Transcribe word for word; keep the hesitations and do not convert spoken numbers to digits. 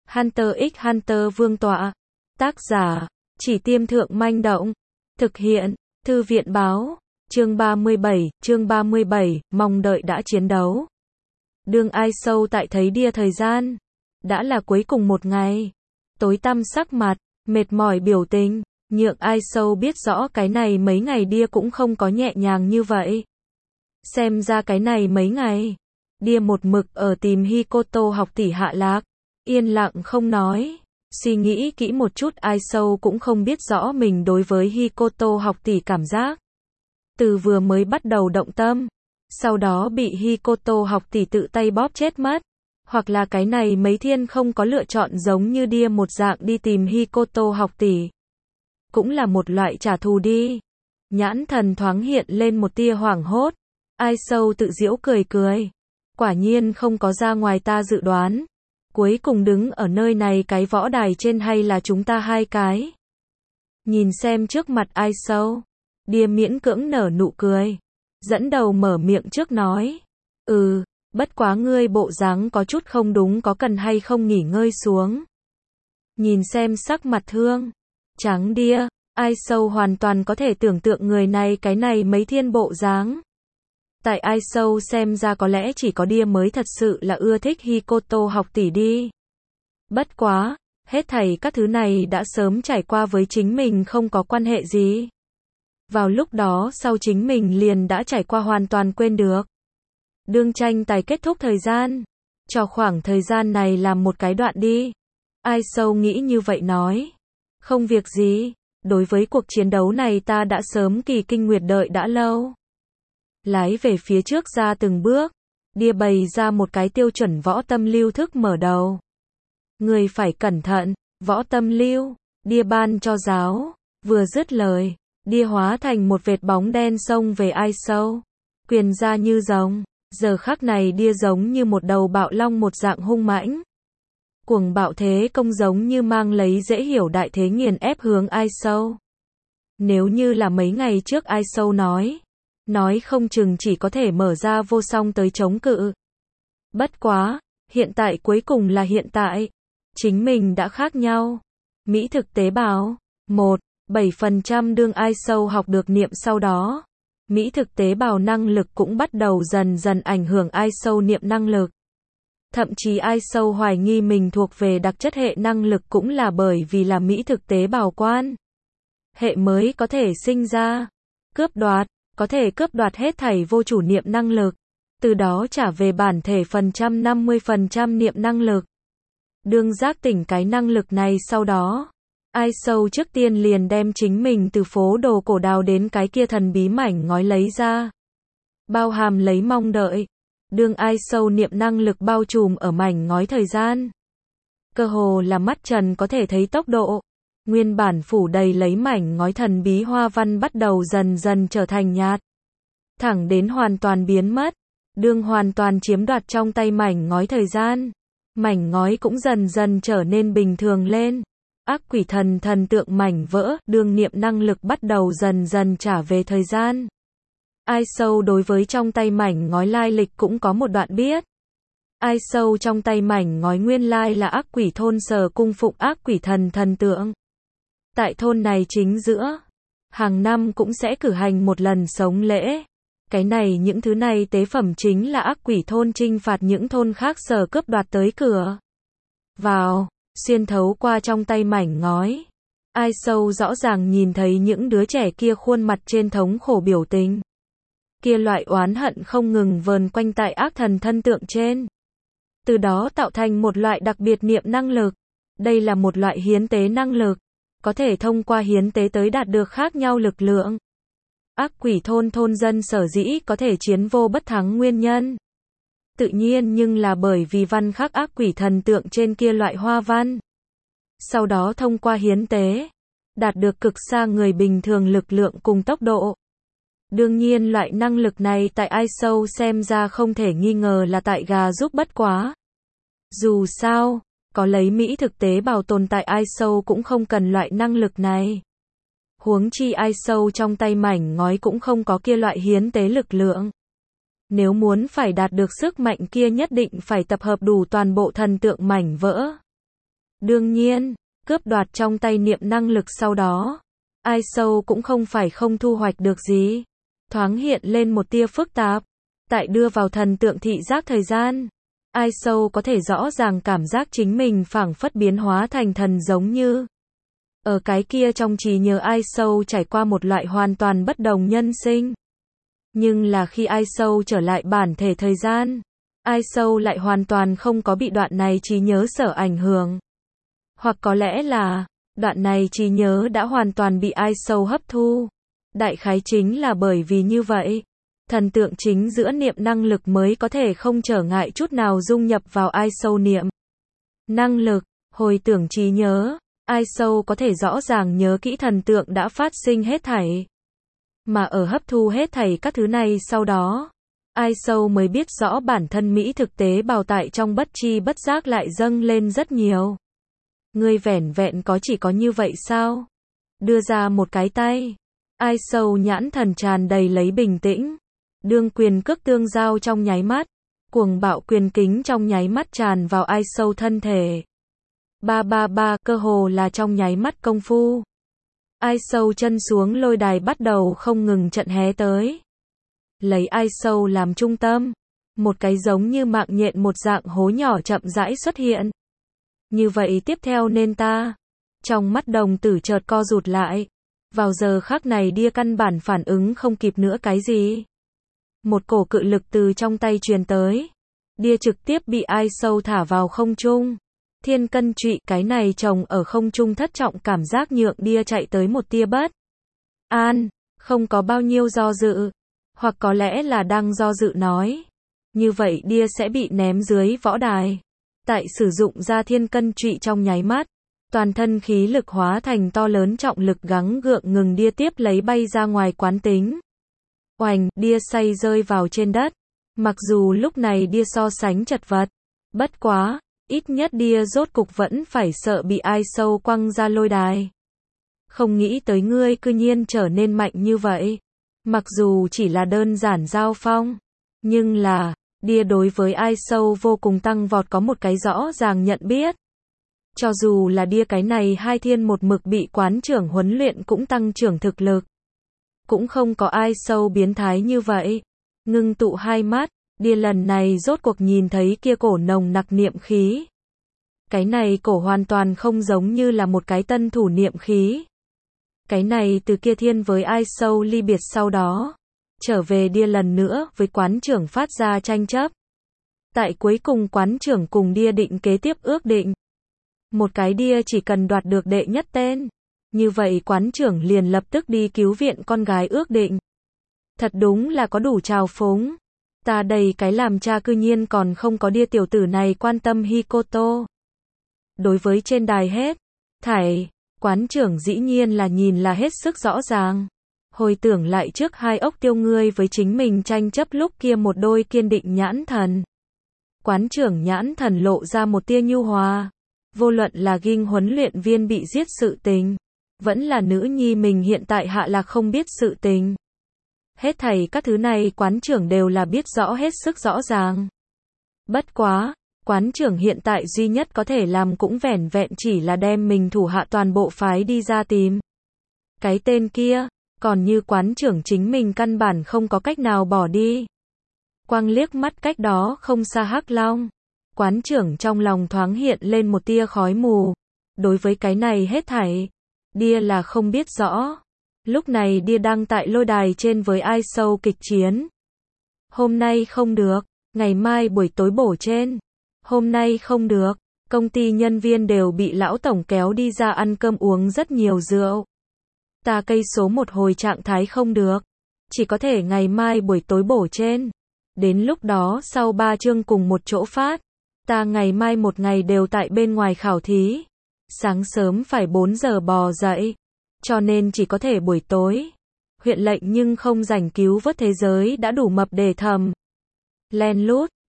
Hunter x Hunter vương tọa. Tác giả, Chỉ Tiêm Thượng Manh Động. Thực hiện, Thư viện báo. Chương ba mươi bảy, chương ba mươi bảy, mong đợi đã chiến đấu. Đương ai sâu tại thấy đia thời gian. Đã là cuối cùng một ngày. Tối tăm sắc mặt, mệt mỏi biểu tình, nhượng ai sâu biết rõ cái này mấy ngày đia cũng không có nhẹ nhàng như vậy. Xem ra cái này mấy ngày, đia một mực ở tìm Hikoto học tỷ hạ lạc, yên lặng không nói. Suy nghĩ kỹ một chút ai sâu cũng không biết rõ mình đối với Hikoto học tỷ cảm giác. Từ vừa mới bắt đầu động tâm, sau đó bị Hikoto học tỷ tự tay bóp chết mất. Hoặc là cái này mấy thiên không có lựa chọn giống như đia một dạng đi tìm Hikoto học tỷ. Cũng là một loại trả thù đi. Nhãn thần thoáng hiện lên một tia hoảng hốt. Ai sâu tự giễu cười cười. Quả nhiên không có ra ngoài ta dự đoán. Cuối cùng đứng ở nơi này cái võ đài trên hay là chúng ta hai cái. Nhìn xem trước mặt ai sâu. Đia miễn cưỡng nở nụ cười. Dẫn đầu mở miệng trước nói. Ừ, bất quá ngươi bộ dáng có chút không đúng, có cần hay không nghỉ ngơi xuống. Nhìn xem sắc mặt thương. Trắng đia, ai sâu hoàn toàn có thể tưởng tượng người này cái này mấy thiên bộ dáng. Tại ai sâu xem ra có lẽ chỉ có đia mới thật sự là ưa thích Hikoto học tỷ đi. Bất quá, hết thảy các thứ này đã sớm trải qua với chính mình không có quan hệ gì. Vào lúc đó sau chính mình liền đã trải qua hoàn toàn quên được. Đương tranh tài kết thúc thời gian. Cho khoảng thời gian này làm một cái đoạn đi. Ai sâu nghĩ như vậy nói. Không việc gì, đối với cuộc chiến đấu này ta đã sớm kỳ kinh nguyệt đợi đã lâu. Lái về phía trước ra từng bước, đia bày ra một cái tiêu chuẩn võ tâm lưu thức mở đầu. Người phải cẩn thận, võ tâm lưu, đia ban cho giáo, vừa dứt lời, đia hóa thành một vệt bóng đen xông về ai sâu. Quyền ra như rồng, giờ khắc này đia giống như một đầu bạo long một dạng hung mãnh. Cuồng bạo thế công giống như mang lấy dễ hiểu đại thế nghiền ép hướng ai sâu. Nếu như là mấy ngày trước ai sâu nói, nói không chừng chỉ có thể mở ra vô song tới chống cự. Bất quá, hiện tại cuối cùng là hiện tại. Chính mình đã khác nhau. Mỹ thực tế bào, một, bảy phần trăm đương ai sâu học được niệm sau đó. Mỹ thực tế bào năng lực cũng bắt đầu dần dần ảnh hưởng ai sâu niệm năng lực. Thậm chí ai sâu hoài nghi mình thuộc về đặc chất hệ năng lực cũng là bởi vì là Mỹ thực tế bào quan. Hệ mới có thể sinh ra, cướp đoạt, có thể cướp đoạt hết thảy vô chủ niệm năng lực, từ đó trả về bản thể phần trăm năm mươi phần trăm niệm năng lực. Đương giác tỉnh cái năng lực này sau đó, ai sâu trước tiên liền đem chính mình từ phố đồ cổ đào đến cái kia thần bí mảnh ngói lấy ra. Bao hàm lấy mong đợi. Đương ai sâu niệm năng lực bao trùm ở mảnh ngói thời gian. Cơ hồ là mắt trần có thể thấy tốc độ. Nguyên bản phủ đầy lấy mảnh ngói thần bí hoa văn bắt đầu dần dần trở thành nhạt. Thẳng đến hoàn toàn biến mất. Đương hoàn toàn chiếm đoạt trong tay mảnh ngói thời gian. Mảnh ngói cũng dần dần trở nên bình thường lên. Ác quỷ thần thần tượng mảnh vỡ, đương niệm năng lực bắt đầu dần dần trả về thời gian. Ai sâu đối với trong tay mảnh ngói lai lịch cũng có một đoạn biết. Ai sâu trong tay mảnh ngói nguyên lai là ác quỷ thôn sở cung phụng ác quỷ thần thần tượng. Tại thôn này chính giữa, hàng năm cũng sẽ cử hành một lần sống lễ. Cái này những thứ này tế phẩm chính là ác quỷ thôn trinh phạt những thôn khác sở cướp đoạt tới cửa. Vào, xuyên thấu qua trong tay mảnh ngói. Ai sâu rõ ràng nhìn thấy những đứa trẻ kia khuôn mặt trên thống khổ biểu tình. Kia loại oán hận không ngừng vờn quanh tại ác thần thân tượng trên. Từ đó tạo thành một loại đặc biệt niệm năng lực. Đây là một loại hiến tế năng lực. Có thể thông qua hiến tế tới đạt được khác nhau lực lượng. Ác quỷ thôn thôn dân sở dĩ có thể chiến vô bất thắng nguyên nhân. Tự nhiên nhưng là bởi vì văn khắc ác quỷ thần tượng trên kia loại hoa văn. Sau đó thông qua hiến tế, đạt được cực xa người bình thường lực lượng cùng tốc độ. Đương nhiên loại năng lực này tại ai sâu xem ra không thể nghi ngờ là tại gà giúp bất quá. Dù sao, có lấy Mỹ thực tế bảo tồn tại ai sâu cũng không cần loại năng lực này. Huống chi ai sâu trong tay mảnh ngói cũng không có kia loại hiến tế lực lượng. Nếu muốn phải đạt được sức mạnh kia nhất định phải tập hợp đủ toàn bộ thần tượng mảnh vỡ. Đương nhiên, cướp đoạt trong tay niệm năng lực sau đó, Ai Sâu cũng không phải không thu hoạch được gì. Thoáng hiện lên một tia phức tạp. Tại đưa vào thần tượng thị giác thời gian, Ai Sâu có thể rõ ràng cảm giác chính mình phảng phất biến hóa thành thần, giống như ở cái kia trong trí nhớ Ai Sâu trải qua một loại hoàn toàn bất đồng nhân sinh. Nhưng là khi Ai Sâu trở lại bản thể thời gian, Ai Sâu lại hoàn toàn không có bị đoạn này trí nhớ sở ảnh hưởng. Hoặc có lẽ là, đoạn này trí nhớ đã hoàn toàn bị Ai Sâu hấp thu. Đại khái chính là bởi vì như vậy, thần tượng chính giữa niệm năng lực mới có thể không trở ngại chút nào dung nhập vào Ai Sâu niệm năng lực. Hồi tưởng trí nhớ, Ai Sâu có thể rõ ràng nhớ kỹ thần tượng đã phát sinh hết thảy. Mà ở hấp thu hết thảy các thứ này sau đó, Ai Sâu mới biết rõ bản thân Mỹ thực tế bào tại trong bất chi bất giác lại dâng lên rất nhiều. Ngươi vẻn vẹn có chỉ có như vậy sao? Đưa ra một cái tay. Ai Sâu nhãn thần tràn đầy lấy bình tĩnh. Đương quyền cước tương giao trong nháy mắt. Cuồng bạo quyền kính trong nháy mắt tràn vào Ai Sâu thân thể. Ba ba ba, cơ hồ là trong nháy mắt công phu. Ai Sâu chân xuống lôi đài bắt đầu không ngừng trận hé tới. Lấy Ai Sâu làm trung tâm. Một cái giống như mạng nhện một dạng hố nhỏ chậm rãi xuất hiện. Như vậy tiếp theo nên ta. Trong mắt đồng tử chợt co rụt lại. Vào giờ khắc này Đia căn bản phản ứng không kịp nữa cái gì. Một cổ cự lực từ trong tay truyền tới. Đia trực tiếp bị Ai Sâu thả vào không trung. Thiên cân trụy, cái này trồng ở không trung thất trọng cảm giác nhượng Đia chạy tới một tia bất an, không có bao nhiêu do dự. Hoặc có lẽ là đang do dự nói. Như vậy Đia sẽ bị ném dưới võ đài. Tại sử dụng ra thiên cân trụy trong nháy mắt, toàn thân khí lực hóa thành to lớn trọng lực gắng gượng ngừng Đia tiếp lấy bay ra ngoài quán tính. Oành, Đia say rơi vào trên đất. Mặc dù lúc này Đia so sánh chật vật, bất quá, ít nhất Đia rốt cục vẫn phải sợ bị Ai Sâu quăng ra lôi đài. Không nghĩ tới ngươi cư nhiên trở nên mạnh như vậy. Mặc dù chỉ là đơn giản giao phong, nhưng là, Đia đối với Ai Sâu vô cùng tăng vọt có một cái rõ ràng nhận biết. Cho dù là Đia cái này hai thiên một mực bị quán trưởng huấn luyện cũng tăng trưởng thực lực. Cũng không có Ai Sâu biến thái như vậy. Ngưng tụ hai mắt, Đia lần này rốt cuộc nhìn thấy kia cổ nồng nặc niệm khí. Cái này cổ hoàn toàn không giống như là một cái tân thủ niệm khí. Cái này từ kia thiên với Ai Sâu ly biệt sau đó. Trở về Đia lần nữa với quán trưởng phát ra tranh chấp. Tại cuối cùng quán trưởng cùng Đia định kế tiếp ước định. Một cái Đia chỉ cần đoạt được đệ nhất tên. Như vậy quán trưởng liền lập tức đi cứu viện con gái ước định. Thật đúng là có đủ trào phúng. Ta đầy cái làm cha cư nhiên còn không có Đia tiểu tử này quan tâm Hikoto. Đối với trên đài hết thảy, quán trưởng dĩ nhiên là nhìn là hết sức rõ ràng. Hồi tưởng lại trước hai ốc tiêu ngươi với chính mình tranh chấp lúc kia một đôi kiên định nhãn thần. Quán trưởng nhãn thần lộ ra một tia nhu hòa. Vô luận là Ghinh huấn luyện viên bị giết sự tình, vẫn là nữ nhi mình hiện tại hạ lạc không biết sự tình. Hết thảy các thứ này quán trưởng đều là biết rõ hết sức rõ ràng. Bất quá, quán trưởng hiện tại duy nhất có thể làm cũng vẻn vẹn chỉ là đem mình thủ hạ toàn bộ phái đi ra tìm. Cái tên kia, còn như quán trưởng chính mình căn bản không có cách nào bỏ đi. Quang liếc mắt cách đó không xa Hắc Long. Quán trưởng trong lòng thoáng hiện lên một tia khói mù. Đối với cái này hết thảy, Đia là không biết rõ. Lúc này Đia đang tại lôi đài trên với Ai Sâu kịch chiến. Hôm nay không được, ngày mai buổi tối bổ trên. Hôm nay không được, công ty nhân viên đều bị lão tổng kéo đi ra ăn cơm uống rất nhiều rượu. Ta cây số một hồi trạng thái không được, chỉ có thể ngày mai buổi tối bổ trên. Đến lúc đó sau ba chương cùng một chỗ phát. Ta ngày mai một ngày đều tại bên ngoài khảo thí. Sáng sớm phải bốn giờ bò dậy. Cho nên chỉ có thể buổi tối. Huyện lệnh nhưng không rảnh cứu vớt thế giới đã đủ mập để thầm. Len lút.